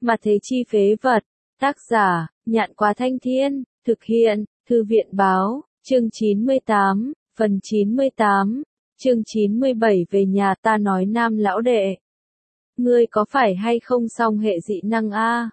Mà thế chi phế vật. Tác giả, Nhạn Quá Thanh Thiên, thực hiện, Thư viện báo, chương 98, phần 98, chương 97 về nhà ta nói Nam lão đệ. Ngươi có phải hay không song hệ dị năng a?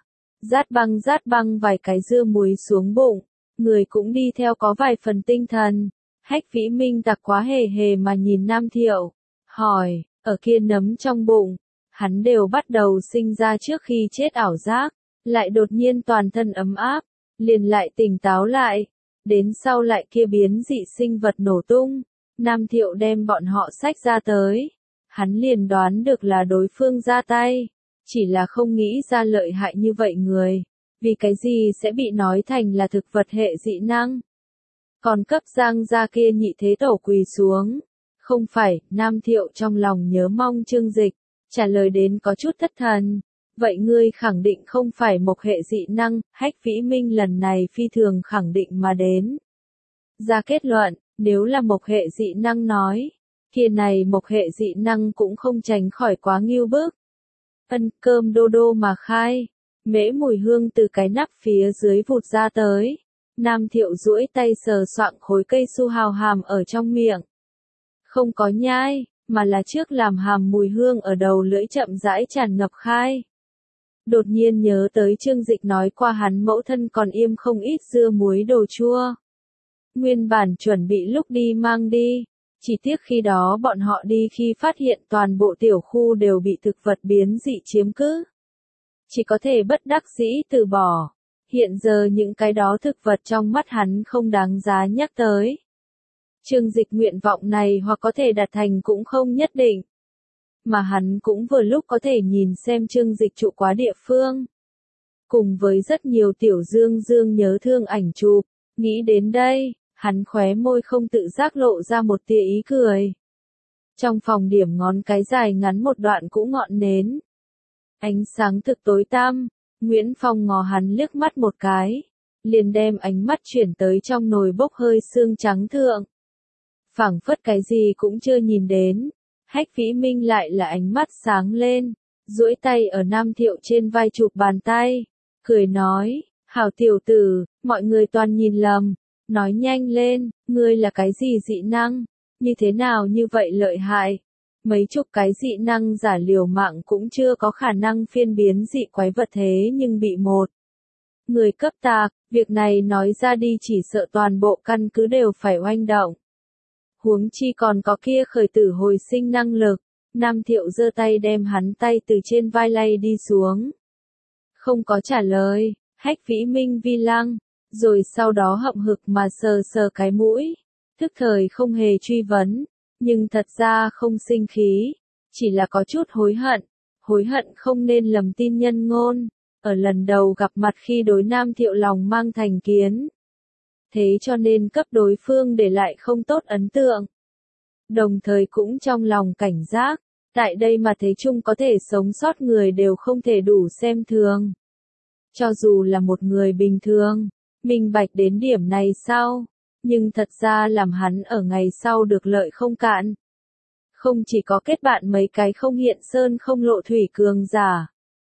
Rát băng vài cái dưa muối xuống bụng, người cũng đi theo có vài phần tinh thần. Hách Vĩ Minh tặc quá hề hề mà nhìn Nam Thiệu, hỏi, ở kia nấm trong bụng, hắn đều bắt đầu sinh ra trước khi chết ảo giác, lại đột nhiên toàn thân ấm áp, liền lại tỉnh táo lại, đến sau lại kia biến dị sinh vật nổ tung, Nam Thiệu đem bọn họ xách ra tới, hắn liền đoán được là đối phương ra tay, chỉ là không nghĩ ra lợi hại như vậy người, vì cái gì sẽ bị nói thành là thực vật hệ dị năng. Còn cấp Giang gia kia nhị thế tổ quỳ xuống. Không phải, Nam Thiệu trong lòng nhớ mong Trương Dịch, trả lời đến có chút thất thần. Vậy ngươi khẳng định không phải một hệ dị năng, Hách Vĩ Minh lần này phi thường khẳng định mà đến. Ra kết luận, nếu là một hệ dị năng nói, kia này một hệ dị năng cũng không tránh khỏi quá nghiêu bức. Cơm đô đô mà khai, mễ mùi hương từ cái nắp phía dưới vụt ra tới. Nam Thiệu duỗi tay sờ soạng khối cây su hào hàm ở trong miệng. Không có nhai, mà là trước làm hàm mùi hương ở đầu lưỡi chậm rãi tràn ngập khai. Đột nhiên nhớ tới Trương Dịch nói qua hắn mẫu thân còn im không ít dưa muối đồ chua. Nguyên bản chuẩn bị lúc đi mang đi, chỉ tiếc khi đó bọn họ đi khi phát hiện toàn bộ tiểu khu đều bị thực vật biến dị chiếm cứ. Chỉ có thể bất đắc dĩ từ bỏ. Hiện giờ những cái đó thực vật trong mắt hắn không đáng giá nhắc tới. Trương Dịch nguyện vọng này hoặc có thể đạt thành cũng không nhất định. Mà hắn cũng vừa lúc có thể nhìn xem Trương Dịch trụ quá địa phương. Cùng với rất nhiều tiểu dương nhớ thương ảnh chụp, nghĩ đến đây, hắn khóe môi không tự giác lộ ra một tia ý cười. Trong phòng điểm ngón cái dài ngắn một đoạn cũ ngọn nến. Ánh sáng thực tối tăm. Nguyễn Phong ngó hắn liếc mắt một cái, liền đem ánh mắt chuyển tới trong nồi bốc hơi xương trắng thượng. Phảng phất cái gì cũng chưa nhìn đến, Hách Vĩ Minh lại là ánh mắt sáng lên, duỗi tay ở Nam Thiệu trên vai chụp bàn tay, cười nói, hảo tiểu tử, mọi người toàn nhìn lầm, nói nhanh lên, ngươi là cái gì dị năng, như thế nào như vậy lợi hại. Mấy chục cái dị năng giả liều mạng cũng chưa có khả năng phiên biến dị quái vật thế nhưng bị một người cấp tạc, việc này nói ra đi chỉ sợ toàn bộ căn cứ đều phải oanh động. Huống chi còn có kia khởi tử hồi sinh năng lực, Nam Thiệu giơ tay đem hắn tay từ trên vai lay đi xuống. Không có trả lời, Hách Vĩ Minh vi lăng, rồi sau đó hậm hực mà sờ sờ cái mũi, thức thời không hề truy vấn. Nhưng thật ra không sinh khí, chỉ là có chút hối hận không nên lầm tin nhân ngôn, ở lần đầu gặp mặt khi đối Nam Thiệu lòng mang thành kiến. Thế cho nên cấp đối phương để lại không tốt ấn tượng. Đồng thời cũng trong lòng cảnh giác, tại đây mà thế chung có thể sống sót người đều không thể đủ xem thường. Cho dù là một người bình thường, minh bạch đến điểm này sau. Nhưng thật ra làm hắn ở ngày sau được lợi không cạn. Không chỉ có kết bạn mấy cái không hiện sơn không lộ thủy cường giả.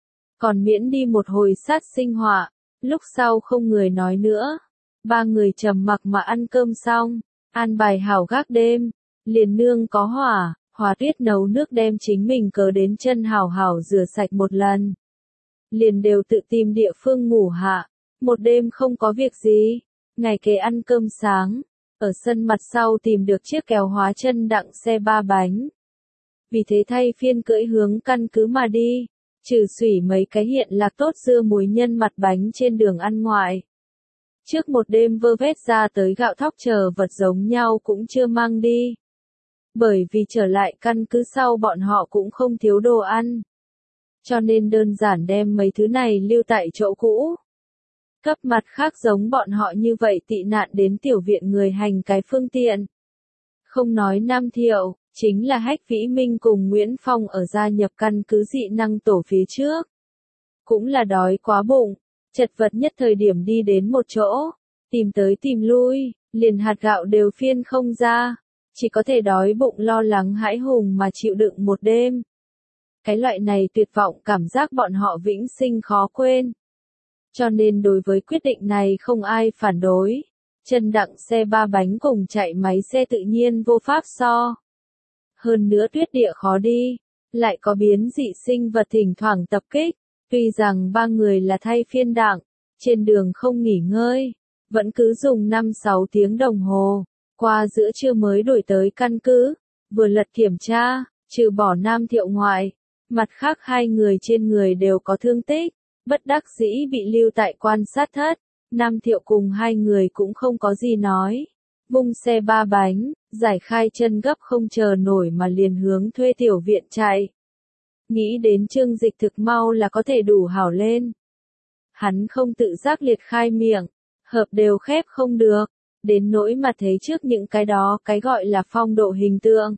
Còn miễn đi một hồi sát sinh họa, lúc sau không người nói nữa. Ba người trầm mặc mà ăn cơm xong, an bài hảo gác đêm, liền nương có hỏa, Hòa Tuyết nấu nước đem chính mình cớ đến chân hảo rửa sạch một lần. Liền đều tự tìm địa phương ngủ hạ, một đêm không có việc gì. Ngày kế ăn cơm sáng, ở sân mặt sau tìm được chiếc kéo hóa chân đặng xe 3 bánh. Vì thế thay phiên cưỡi hướng căn cứ mà đi, trừ xủy mấy cái hiện lạc tốt dưa muối nhân mặt bánh trên đường ăn ngoại. Trước một đêm vơ vét ra tới gạo thóc chờ vật giống nhau cũng chưa mang đi. Bởi vì trở lại căn cứ sau bọn họ cũng không thiếu đồ ăn. Cho nên đơn giản đem mấy thứ này lưu tại chỗ cũ. Cấp mặt khác giống bọn họ như vậy tị nạn đến tiểu viện người hành cái phương tiện. Không nói Nam Thiệu, chính là Hách Vĩ Minh cùng Nguyễn Phong ở gia nhập căn cứ dị năng tổ phía trước. Cũng là đói quá bụng, chật vật nhất thời điểm đi đến một chỗ, tìm tới tìm lui, liền hạt gạo đều phiên không ra, chỉ có thể đói bụng lo lắng hãi hùng mà chịu đựng một đêm. Cái loại này tuyệt vọng cảm giác bọn họ vĩnh sinh khó quên. Cho nên đối với quyết định này không ai phản đối. Chân đặng xe ba bánh cùng chạy máy xe tự nhiên vô pháp so. Hơn nữa tuyết địa khó đi, lại có biến dị sinh vật thỉnh thoảng tập kích. Tuy rằng ba người là thay phiên đặng, trên đường không nghỉ ngơi, vẫn cứ dùng 5-6 tiếng đồng hồ, qua giữa trưa mới đổi tới căn cứ, vừa lật kiểm tra, trừ bỏ Nam Thiệu ngoại, mặt khác hai người trên người đều có thương tích, bất đắc dĩ bị lưu tại quan sát thất, Nam Thiệu cùng hai người cũng không có gì nói, vung xe ba bánh, giải khai chân gấp không chờ nổi mà liền hướng thuê tiểu viện chạy. Nghĩ đến Trương Dịch thực mau là có thể đủ hảo lên. Hắn không tự giác liệt khai miệng, hợp đều khép không được, đến nỗi mà thấy trước những cái đó cái gọi là phong độ hình tượng.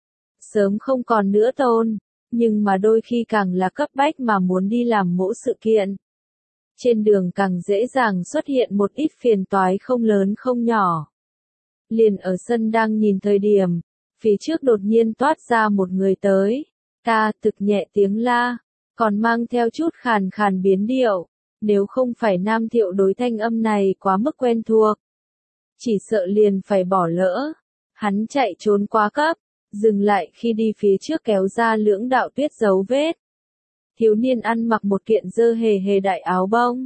Sớm không còn nữa tôn, nhưng mà đôi khi càng là cấp bách mà muốn đi làm mỗi sự kiện. Trên đường càng dễ dàng xuất hiện một ít phiền toái không lớn không nhỏ. Liền ở sân đang nhìn thời điểm, phía trước đột nhiên toát ra một người tới. Ta thực nhẹ tiếng la, còn mang theo chút khàn khàn biến điệu, nếu không phải Nam Thiệu đối thanh âm này quá mức quen thuộc. Chỉ sợ liền phải bỏ lỡ, hắn chạy trốn quá cấp, dừng lại khi đi phía trước kéo ra lưỡng đạo tuyết dấu vết. Thiếu niên ăn mặc một kiện dơ hề hề đại áo bông.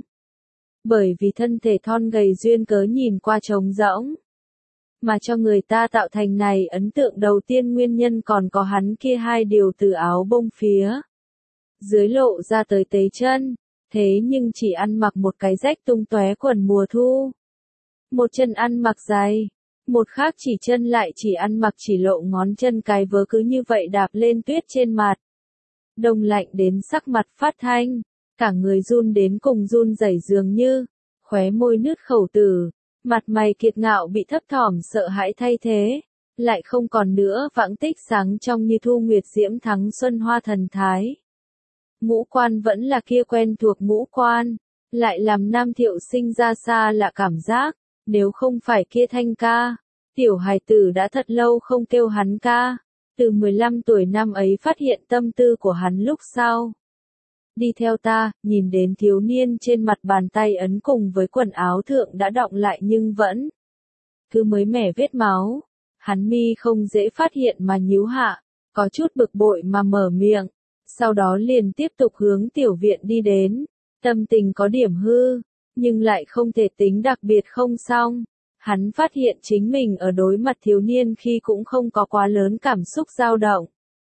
Bởi vì thân thể thon gầy duyên cớ nhìn qua trống rỗng. Mà cho người ta tạo thành này ấn tượng đầu tiên nguyên nhân còn có hắn kia hai điều từ áo bông phía. Dưới lộ ra tới tế chân, thế nhưng chỉ ăn mặc một cái rách tung tóe quần mùa thu. Một chân ăn mặc dày, một khác chỉ chân lại chỉ ăn mặc chỉ lộ ngón chân cái vớ cứ như vậy đạp lên tuyết trên mặt. Đông lạnh đến sắc mặt phát thanh, cả người run đến cùng run rẩy dường như, khóe môi nứt khẩu tử. Mặt mày kiệt ngạo bị thấp thỏm sợ hãi thay thế, lại không còn nữa vãng tích sáng trong như thu nguyệt diễm thắng xuân hoa thần thái. Ngũ quan vẫn là kia quen thuộc ngũ quan, lại làm Nam Thiệu sinh ra xa lạ cảm giác, nếu không phải kia thanh ca, tiểu hài tử đã thật lâu không kêu hắn ca, từ 15 tuổi năm ấy phát hiện tâm tư của hắn lúc sau. Đi theo ta, nhìn đến thiếu niên trên mặt bàn tay ấn cùng với quần áo thượng đã đọng lại nhưng vẫn cứ mới mẻ vết máu. Hắn mi không dễ phát hiện mà nhíu hạ, có chút bực bội mà mở miệng, sau đó liền tiếp tục hướng tiểu viện đi đến. Tâm tình có điểm hư, nhưng lại không thể tính đặc biệt không xong. Hắn phát hiện chính mình ở đối mặt thiếu niên khi cũng không có quá lớn cảm xúc dao động.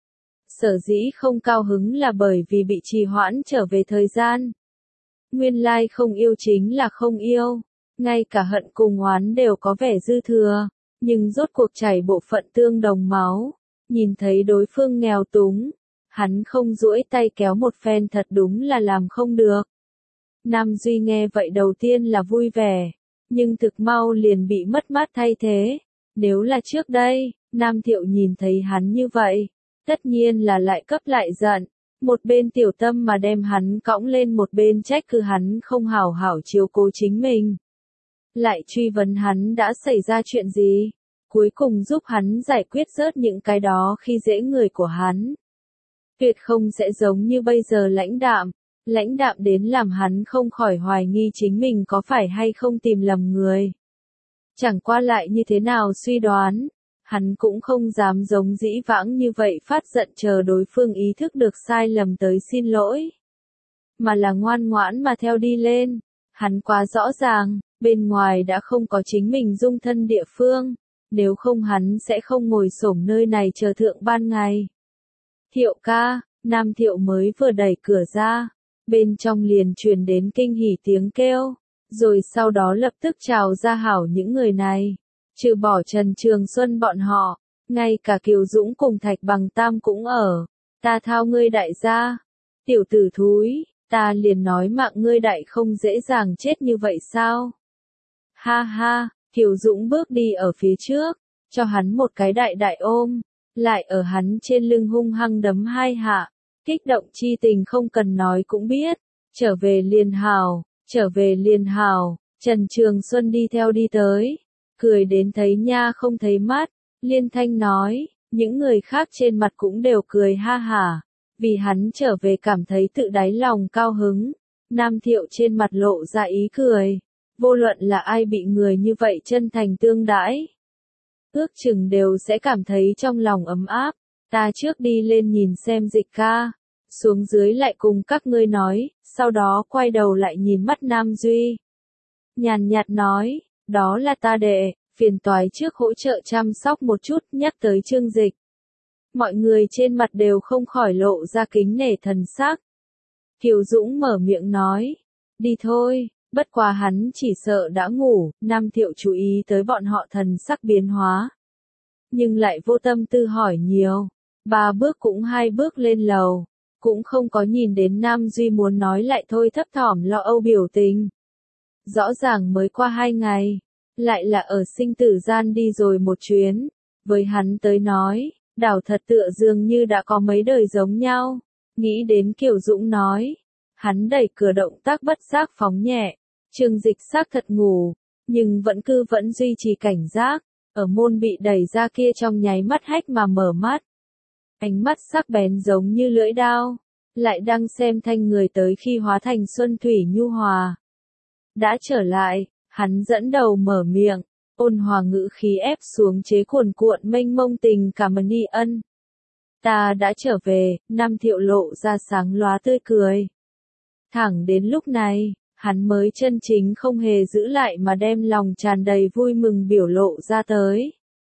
Sở dĩ không cao hứng là bởi vì bị trì hoãn trở về thời gian. Nguyên lai không yêu chính là không yêu, ngay cả hận cùng oán đều có vẻ dư thừa, nhưng rốt cuộc chảy bộ phận tương đồng máu, nhìn thấy đối phương nghèo túng, hắn không duỗi tay kéo một phen thật đúng là làm không được. Nam Duy nghe vậy đầu tiên là vui vẻ, nhưng thực mau liền bị mất mát thay thế. Nếu là trước đây, Nam Thiệu nhìn thấy hắn như vậy, tất nhiên là lại cấp lại giận, một bên tiểu tâm mà đem hắn cõng lên một bên trách cứ hắn không hảo hảo chiếu cố chính mình. Lại truy vấn hắn đã xảy ra chuyện gì, cuối cùng giúp hắn giải quyết rớt những cái đó khi dễ người của hắn. Tuyệt không sẽ giống như bây giờ lãnh đạm đến làm hắn không khỏi hoài nghi chính mình có phải hay không tìm lầm người. Chẳng qua lại như thế nào suy đoán, hắn cũng không dám giống dĩ vãng như vậy phát giận chờ đối phương ý thức được sai lầm tới xin lỗi. Mà là ngoan ngoãn mà theo đi lên, hắn quá rõ ràng, bên ngoài đã không có chính mình dung thân địa phương, nếu không hắn sẽ không ngồi xổm nơi này chờ thượng ban ngày. Thiệu ca, Nam Thiệu mới vừa đẩy cửa ra, bên trong liền truyền đến kinh hỉ tiếng kêu, rồi sau đó lập tức chào ra hảo những người này. Trừ bỏ Trần Trường Xuân bọn họ, ngay cả Kiều Dũng cùng Thạch Bằng Tam cũng ở. Ta thao ngươi đại gia, tiểu tử thúi, ta liền nói mạng ngươi đại không dễ dàng chết như vậy sao? Ha ha, Kiều Dũng bước đi ở phía trước, cho hắn một cái đại đại ôm, lại ở hắn trên lưng hung hăng đấm hai hạ, kích động chi tình không cần nói cũng biết, trở về liền hào, Trần Trường Xuân đi theo đi tới. Cười đến thấy nha không thấy mắt, liên thanh nói, những người khác trên mặt cũng đều cười ha hả. Vì hắn trở về cảm thấy tự đáy lòng cao hứng, Nam Thiệu trên mặt lộ ra ý cười. Vô luận là ai bị người như vậy chân thành tương đãi, ước chừng đều sẽ cảm thấy trong lòng ấm áp. Ta trước đi lên nhìn xem Dịch ca, xuống dưới lại cùng các ngươi nói, sau đó quay đầu lại nhìn mắt Nam Duy. Nhàn nhạt nói, đó là ta đệ, phiền toái trước hỗ trợ chăm sóc một chút, nhắc tới Trương Dịch. Mọi người trên mặt đều không khỏi lộ ra kính nể thần sắc. Kiều Dũng mở miệng nói, đi thôi, bất quá hắn chỉ sợ đã ngủ. Nam Thiệu chú ý tới bọn họ thần sắc biến hóa, nhưng lại vô tâm tư hỏi nhiều. 3 bước cũng 2 bước lên lầu, cũng không có nhìn đến Nam Duy muốn nói lại thôi thấp thỏm lo âu biểu tình. Rõ ràng mới qua 2 ngày, lại là ở sinh tử gian đi rồi một chuyến. Với hắn tới nói, đảo thật tựa dường như đã có mấy đời giống nhau. Nghĩ đến Kiều Dũng nói, hắn đẩy cửa động tác bất giác phóng nhẹ. Trương Dịch xác thật ngủ, nhưng vẫn duy trì cảnh giác. Ở môn bị đẩy ra kia trong nháy mắt hách mà mở mắt. Ánh mắt sắc bén giống như lưỡi dao, lại đang xem thanh người tới khi hóa thành xuân thủy nhu hòa. Đã trở lại, hắn dẫn đầu mở miệng, ôn hòa ngữ khí ép xuống chế cuồn cuộn mênh mông tình cảm ơn ân. Ta đã trở về. Nam Thiệu lộ ra sáng lóa tươi cười. Thẳng đến lúc này, hắn mới chân chính không hề giữ lại mà đem lòng tràn đầy vui mừng biểu lộ ra tới.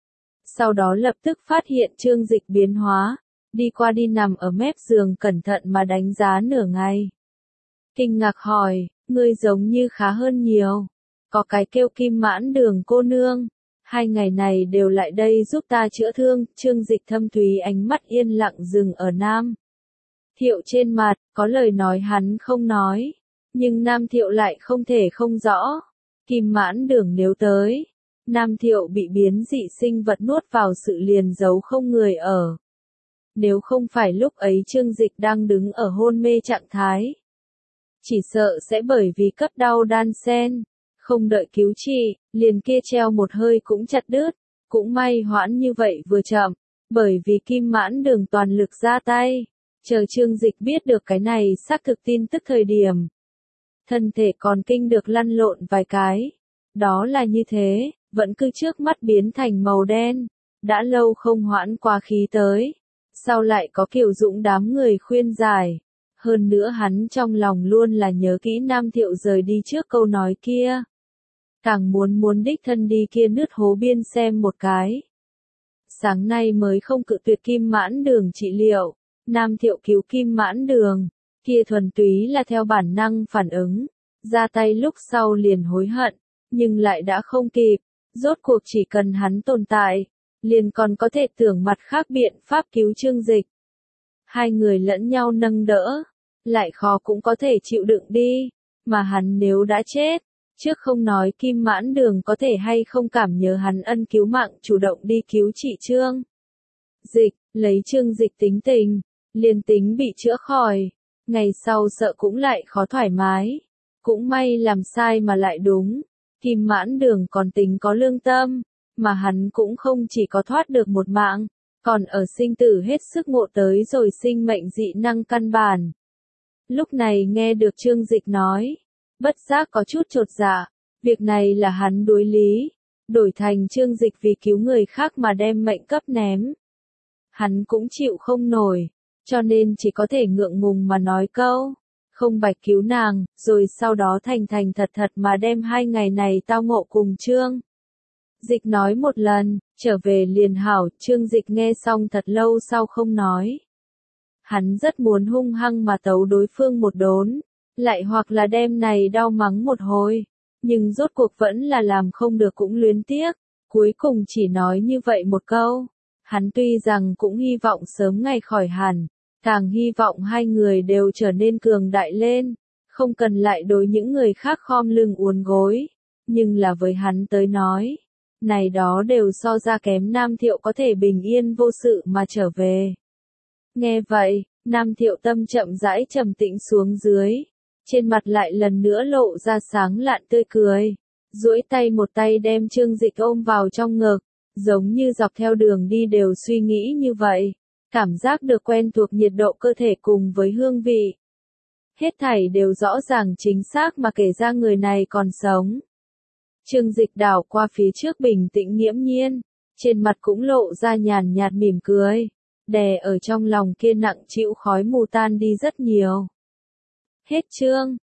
Sau đó lập tức phát hiện Trương Dịch biến hóa, đi qua đi nằm ở mép giường cẩn thận mà đánh giá nửa ngày. Kinh ngạc hỏi, ngươi giống như khá hơn nhiều. Có cái kêu Kim Mãn Đường cô nương, 2 ngày này đều lại đây giúp ta chữa thương. Trương Dịch thâm thúy ánh mắt yên lặng dừng ở Nam Thiệu trên mặt, có lời nói hắn không nói, nhưng Nam Thiệu lại không thể không rõ. Kim Mãn Đường nếu tới, Nam Thiệu bị biến dị sinh vật nuốt vào sự liền giấu không người ở. Nếu không phải lúc ấy Trương Dịch đang đứng ở hôn mê trạng thái, chỉ sợ sẽ bởi vì cấp đau đan sen, không đợi cứu trị, liền kia treo một hơi cũng chặt đứt. Cũng may hoãn như vậy vừa chậm, bởi vì Kim Mãn Đường toàn lực ra tay. Chờ Trương Dịch biết được cái này xác thực tin tức thời điểm, thân thể còn kinh được lăn lộn vài cái. Đó là như thế, vẫn cứ trước mắt biến thành màu đen, đã lâu không hoãn qua khí tới. Sau lại có Kiều Dũng đám người khuyên giải. Hơn nữa hắn trong lòng luôn là nhớ kỹ Nam Thiệu rời đi trước câu nói kia. Càng muốn đích thân đi kia nứt hố biên xem một cái. Sáng nay mới không cự tuyệt Kim Mãn Đường trị liệu. Nam Thiệu cứu Kim Mãn Đường, kia thuần túy là theo bản năng phản ứng. Ra tay lúc sau liền hối hận, nhưng lại đã không kịp. Rốt cuộc chỉ cần hắn tồn tại, liền còn có thể tưởng mặt khác biện pháp cứu Trương Dịch. 2 người lẫn nhau nâng đỡ, lại khó cũng có thể chịu đựng đi. Mà hắn nếu đã chết, trước không nói Kim Mãn Đường có thể hay không cảm nhớ hắn ân cứu mạng chủ động đi cứu trị Trương Dịch, lấy Trương Dịch tính tình, liền tính bị chữa khỏi, ngày sau sợ cũng lại khó thoải mái. Cũng may làm sai mà lại đúng. Kim Mãn Đường còn tính có lương tâm, mà hắn cũng không chỉ có thoát được một mạng, còn ở sinh tử hết sức ngộ tới rồi sinh mệnh dị năng căn bản. Lúc này nghe được Trương Dịch nói, bất giác có chút chột dạ. Việc này là hắn đối lý, đổi thành Trương Dịch vì cứu người khác mà đem mệnh cấp ném. Hắn cũng chịu không nổi, cho nên chỉ có thể ngượng ngùng mà nói câu, không bạch cứu nàng, rồi sau đó thành thật mà đem 2 ngày này tao ngộ cùng Trương Dịch nói một lần, trở về liền hảo. Trương Dịch nghe xong thật lâu sau không nói. Hắn rất muốn hung hăng mà tấu đối phương một đốn, lại hoặc là đem này đau mắng một hồi, nhưng rốt cuộc vẫn là làm không được cũng luyến tiếc, cuối cùng chỉ nói như vậy một câu. Hắn tuy rằng cũng hy vọng sớm ngày khỏi hẳn, càng hy vọng 2 người đều trở nên cường đại lên, không cần lại đối những người khác khom lưng uốn gối, nhưng là với hắn tới nói, này đó đều so ra kém Nam Thiệu có thể bình yên vô sự mà trở về. Nghe vậy, Nam Thiệu tâm chậm rãi trầm tĩnh xuống dưới, trên mặt lại lần nữa lộ ra sáng lạn tươi cười, duỗi tay một tay đem Trương Dịch ôm vào trong ngực, giống như dọc theo đường đi đều suy nghĩ như vậy. cảm giác được quen thuộc nhiệt độ cơ thể cùng với hương vị. Hết thảy đều rõ ràng chính xác mà kể ra người này còn sống. Trương Dịch đảo qua phía trước bình tĩnh nghiễm nhiên, trên mặt cũng lộ ra nhàn nhạt mỉm cười, đè ở trong lòng kia nặng chịu khói mù tan đi rất nhiều. Hết chương.